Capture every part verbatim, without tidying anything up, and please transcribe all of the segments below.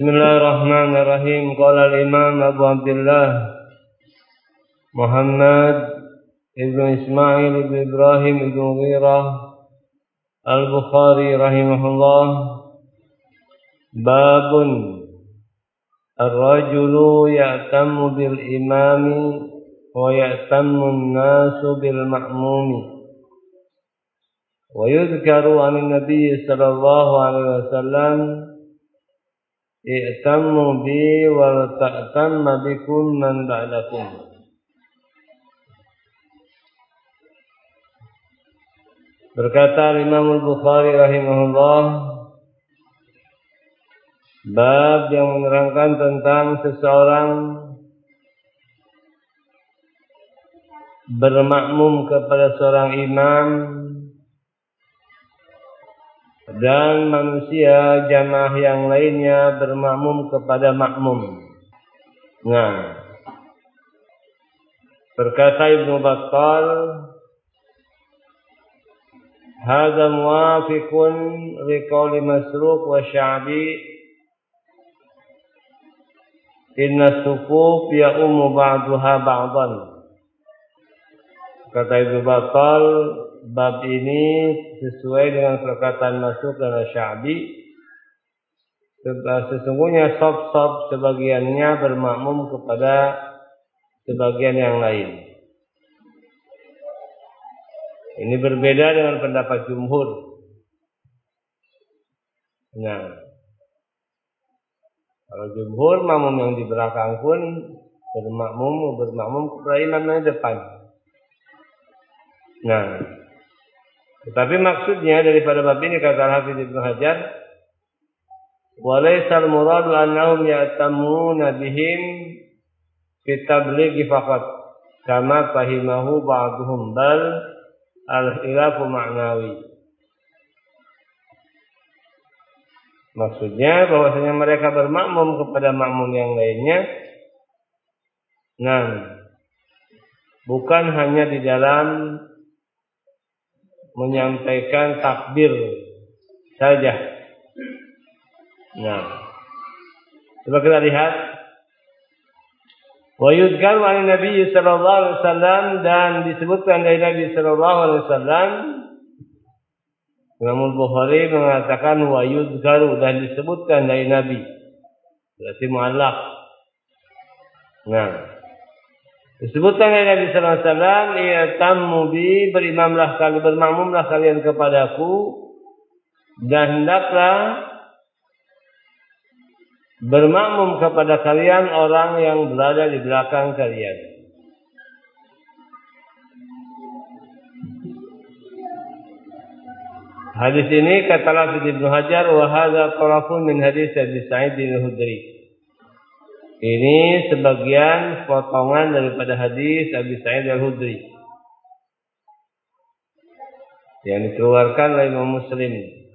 Bismillahirrahmanirrahim. Qala al-Imam Abu Abdullah Muhammad ibnu Ismail ibnu Ibrahim ibnu Ghirah Al-Bukhari rahimahullah, babun ar-rajulu ya'tammu bil imami wa ya'tammu an-nasu bil ma'mumi. Wa yudhkaru 'an an-nabiy sallallahu alaihi wasallam i'tammu bi wa ta'tamma bikum man ba'dakum. Berkata Imam Al-Bukhari rahimahullah, bab yang menerangkan tentang seseorang bermakmum kepada seorang imam dan manusia jamaah yang lainnya bermakmum kepada makmum. Nah, berkata Ibnu Battal, hadza muwafiqun liqauli Masruq wa Sya'bi, inna sufuf ya'ummu ba'daha ba'dan. Kata Ibnu Battal, bab ini sesuai dengan perkataan Masruq dan Sya'bi. Sesungguhnya saf-saf sebagiannya bermakmum kepada sebagian yang lain. Ini berbeda dengan pendapat jumhur. Nah, kalau jumhur, makmum yang di belakang pun bermakmum bermakmum kepada imam yang di depan. Nah, tetapi maksudnya daripada bab ini, kata Al-Hafidz Ibnu Hajar, walaysal muradu annahum ya'tamuna bihim fi tablighi faqat kama fahimahu ba'duhum, bal al-khilafu ma'nawi. Maksudnya bahwasanya mereka bermakmum kepada makmum yang lainnya. Nah, bukan hanya di dalam menyampaikan takbir saja. Nah, coba kita lihat. Wa yudhkaru 'an Nabi sallallahu alaihi wasallam, dan disebutkan dari Nabi sallallahu alaihi wasallam. Imam Bukhari mengatakan wa yudhkaru, dan disebutkan dari Nabi, berarti mu'allaq. Nah, disebutkan dari Nabi sallallahu alaihi wasallam, i'tammu bi, berimamlah kalian, bermakmumlah kalian kepadaku, dan hendaklah bermakmum kepada kalian orang yang berada di belakang kalian. Hadis ini, kata Al-Hafidz Ibnu Hajar, wa hadza tarafun min hadis Abi Sa'id Al-Khudri. Ini sebagian potongan daripada hadis Abi Sa'id Al-Khudri yang dikeluarkan oleh Imam Muslim.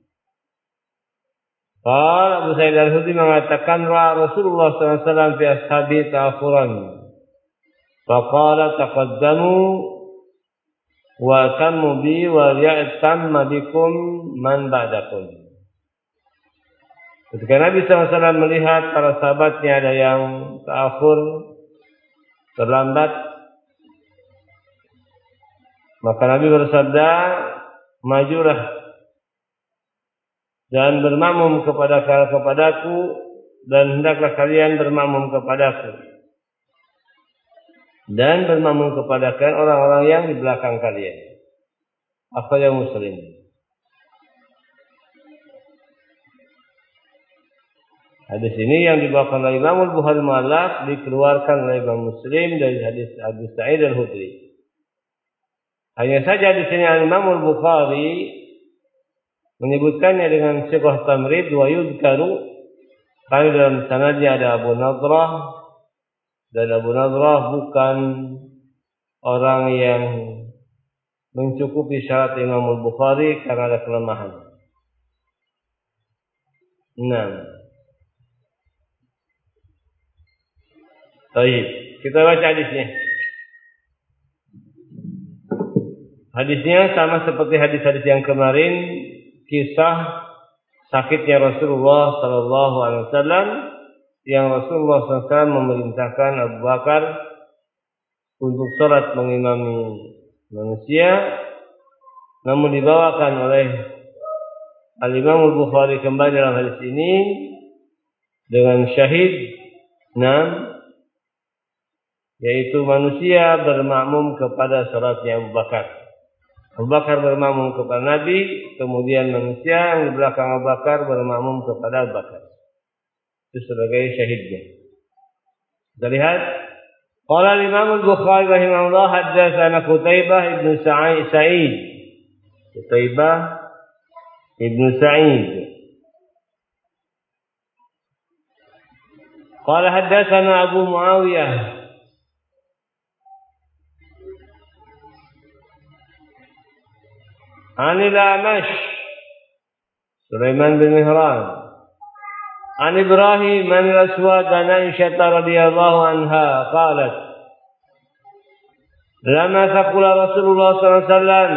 Qala Abu Sa'id Al-Khudri mengatakan, ra'a Rasulullah sallallahu alaihi wasallam fi ashabi ta'khuran, faqala taqaddamu wa tammu bi wa ya'tamma bikum man ba'dakum. Ketika Nabi sallallahu alaihi wasallam melihat para sahabatnya ada yang ta'akhur, terlambat, maka Nabi bersabda, majulah dan bermakmum kepada kepadaku, dan hendaklah kalian bermakmum kepadaku, dan bermakmum kepada kalian orang-orang yang di belakang kalian. Akhrajahu Muslim. Hadis ini yang dibawakan oleh Imam Al-Bukhari mu'allaq, dikeluarkan oleh Imam Muslim dari hadis Abu Sa'id Al-Khudri. Hanya saja di sini Imam Al-Bukhari menyebutkannya dengan sighah tamrid wa yudhkaru, karena dalam sanadnya ada Abu Nadrah, dan Abu Nadrah bukan orang yang mencukupi syarat Imam Al-Bukhari karena ada kelemahan. Nah, baik, kita baca hadisnya. Hadisnya sama seperti hadis-hadis yang kemarin, kisah sakitnya Rasulullah Sallallahu Alaihi Wasallam, yang Rasulullah Sallallahu Alaihi Wasallam memerintahkan Abu Bakar untuk sholat mengimami manusia, namun dibawakan oleh Al-Imam Al-Bukhari kembali dalam hadis ini dengan syahid enam, yaitu manusia bermakmum kepada sholatnya Abu Bakar. Abu Bakar bermakmum kepada Nabi, kemudian manusia yang di belakang Abu Bakar bermakmum kepada Abu Bakar. Itu sebagai syahidnya. Kita lihat, qala Imam Al-Bukhari rahimahullah haddatsana Qutaibah ibn Sa'id. Qutaibah ibn Sa'id. Qala haddatsana Abu Muawiyah Anil Amash Sulaiman bin Mihran An Ibrahim an Al-Aswad an Aisyah radhiyallahu anha qalat lama taqula Rasulullah sallallahu alaihi wasallam,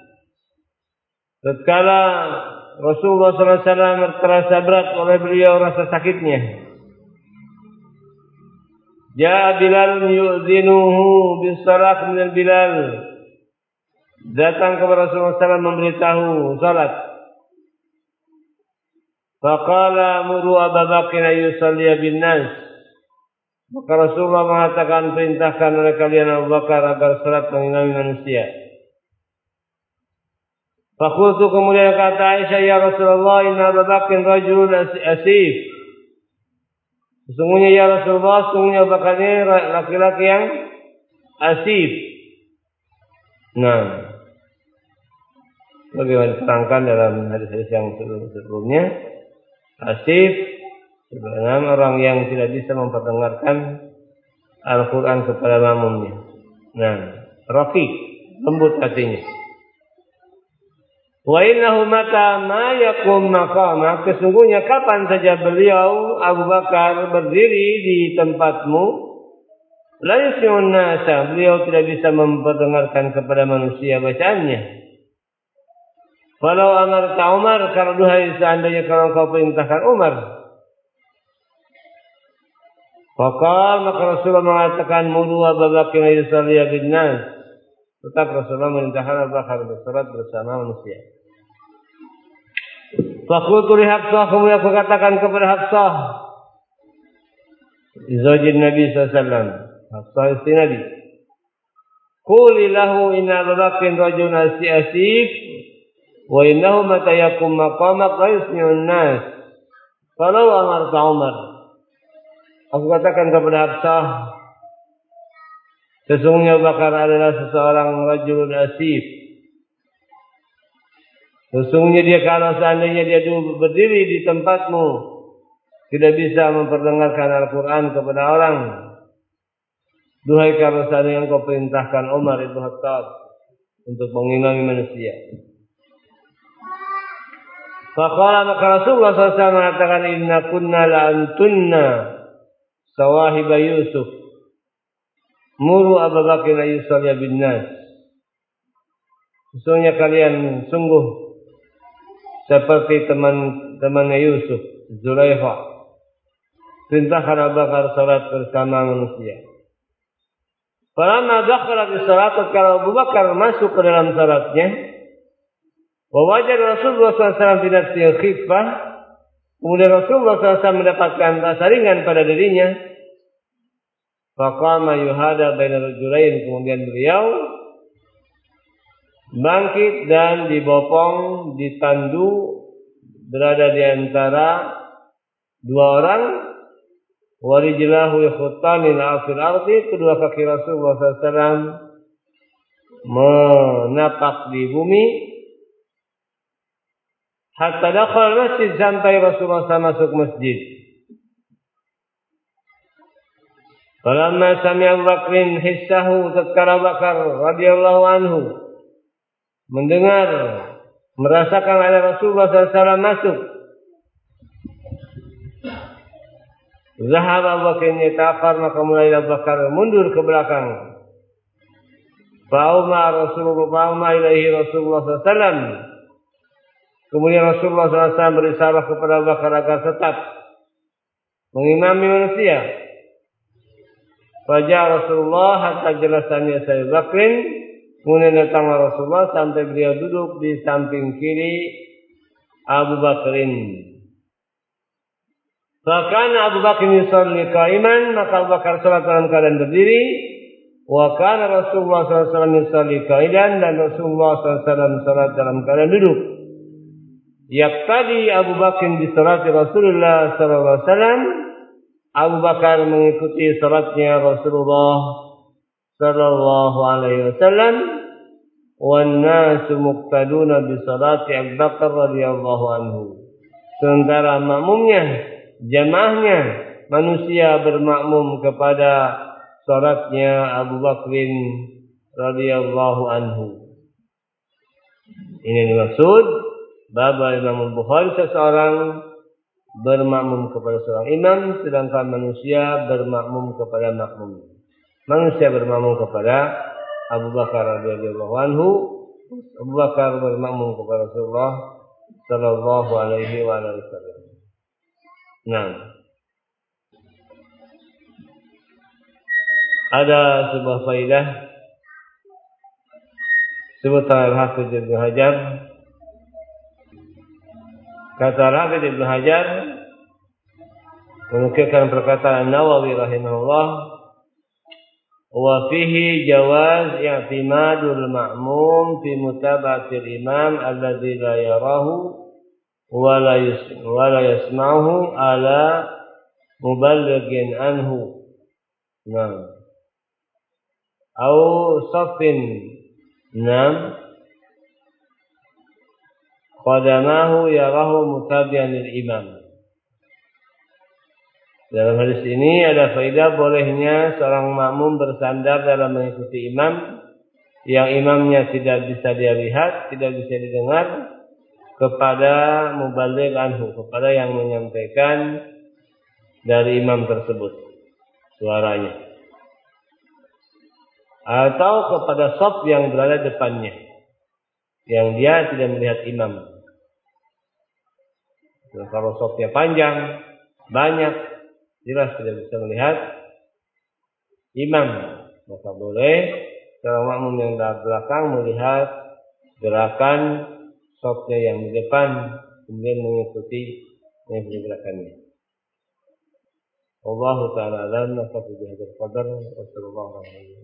tatkala Rasulullah sallallahu alaihi wasallam terasa berat oleh beliau rasa sakitnya, ja Bilal yu'zinuhu bis-salat min Bilal, datang kepada Rasulullah sallallahu alaihi wasallam memberitahu salat. Faqala muru Abu Bakr ayusalli bin nas. Maka Rasulullah mengatakan, perintahkan oleh kalian Abu Bakar agar salat mengimami manusia. Faqultu, kemudian kata Aisyah, ya Rasulullah, inna Abu Bakr rajulun asif. Sesungguhnya ya Rasulullah, sesungguhnya Abu Bakar ini laki-laki yang asif. Nah, bagaimana diterangkan dalam hadis-hadis yang sebelumnya, asif sebenarnya orang yang tidak bisa memperdengarkan Al-Quran kepada makmumnya. Nah, rafiq, lembut hatinya. Wa innahu mata ma yakum maqama, sesungguhnya kapan saja beliau Abu Bakar berdiri di tempatmu, la yusmi'un nasa, beliau tidak bisa memperdengarkan kepada manusia bacaannya. Walau amarta Umar, kalau duhai seandainya kalau kau perintahkan Umar. Faqal, maka Rasulullah mengatakan muru Abu Bakr yusalli bin nas. Tetap Rasulullah merintahkan Abu Bakar bersalat bersama manusia. Faqultu li Hafsah, kemudian aku katakan kepada Hafsah, zaujin Nabi sallallahu alaihi wasallam, Hafsah istri Nabi. Quli lahu inna Abu Bakr rajulun asif. Wa innahu mata yakum maqamak la yusmi'un nas. Kalau amarta Umar, aku katakan kepada Hafsah, sesungguhnya Abu Bakar adalah seseorang rajulun asif. Sesungguhnya dia kalau seandainya dia dulu berdiri di tempatmu, tidak bisa memperdengarkan Al-Quran kepada orang. Duhai kalau seandainya engkau perintahkan Umar ibn Khattab untuk mengimami manusia. Faqala, maka Rasulullah sallallahu alaihi wasallam mengatakan, inna kunna la antunna sawahiba Yusuf. Muru Abu Bakr yusalli bin nas. Sesungguhnya kalian sungguh seperti teman-temannya Yusuf, Zulaikha. Perintahkan Abu Bakar salat bersama manusia. Falamma dakhala fi salat, kalau Abu Bakar masuk ke dalam salatnya, wa wajada Rasulullah sallallahu alaihi wasallam bi nafsihi khiffah, kemudian Rasulullah sallallahu alaihi wasallam mendapatkan rasa ringan pada dirinya. Faqama yuhada baina rajulain, kemudian beliau bangkit dan dibopong, ditandu, berada di antara dua orang. Wa rijlahu yakhuttani al-fil ardi, kedua kaki Rasulullah sallallahu alaihi wasallam menapak di bumi. Hatta dakhala masjid, sampai Rasulullah sallallahu alaihi wasallam masuk masjid. Falamma sami'a Abu Bakrin hissahu, tatkala Abu Bakar radhiyallahu anhu mendengar, merasakan ada Rasulullah sallallahu alaihi wasallam masuk, zahab Abu Bakr yata'akhkhar, maka mulai Abu Bakar mundur ke belakang. Fa'uma Rasulullah fa'uma ilaihi Rasulullah sallallahu alaihi wasallam, Kemudian Rasulullah shallallahu alaihi wasallam berisyarah kepada Abu Bakar agar tetap mengimami manusia. Fajar Rasulullah hatta jelasannya Abu Bakrin. Kemudian datanglah Rasulullah sampai beliau duduk di samping kiri Abu Bakrin. Fakana Abu Bakr yusalli qa'iman, maka Abu Bakar salat dalam keadaan berdiri. Wa kana Rasulullah shallallahu alaihi wasallam yusalli qa'idan, dan Rasulullah shallallahu alaihi wasallam salat dalam keadaan duduk. Yaqtadi Abu Bakr bi salati Rasulullah sallallahu alaihi wasallam. Abu Bakar mengikuti salatnya Rasulullah sallallahu alaihi wasallam. Wan nasu muqtaduna bi salati Abu Bakar radhiyallahu anhu. Sementara makmumnya, jamaahnya, manusia bermakmum kepada salatnya Abu Bakrin radhiyallahu anhu. Ini dimaksud bab Imam Bukhari, seseorang bermakmum kepada seorang imam, sedangkan manusia bermakmum kepada makmum. Manusia bermakmum kepada Abu Bakar radhiyallahu anhu, Abu Bakar bermakmum kepada Rasulullah sallallahu alaihi wasallam. Nah, ada sebuah faedah sebutan Al-Hafidz Ibnu Hajar. Kata Al-Hafidz Ibnu Hajar menukilkan perkataan Nawawi rahimahullah, wa fihi jawaz i'timadul ma'mum fi mutaba'atil imam alladzi la yarahu wa la yasma'uhu ala muballighin anhu. Nah, au safin nam qadamahu yarahu mutabi'an lil imam. Dalam hadis ini ada faedah bolehnya seorang makmum bersandar dalam mengikuti imam yang imamnya tidak bisa dia lihat, tidak bisa didengar, kepada mubaligh anhu, kepada yang menyampaikan dari imam tersebut suaranya, atau kepada shaf yang berada depannya yang dia tidak melihat imam. Nah, kalau shafnya panjang, banyak, jelas tidak bisa melihat imam, maka boleh seorang makmum yang di belakang melihat gerakan shafnya yang di depan, kemudian mengikuti gerakannya. Wallahu ta'ala a'lam. Wa sallallahu alaihi wasallam.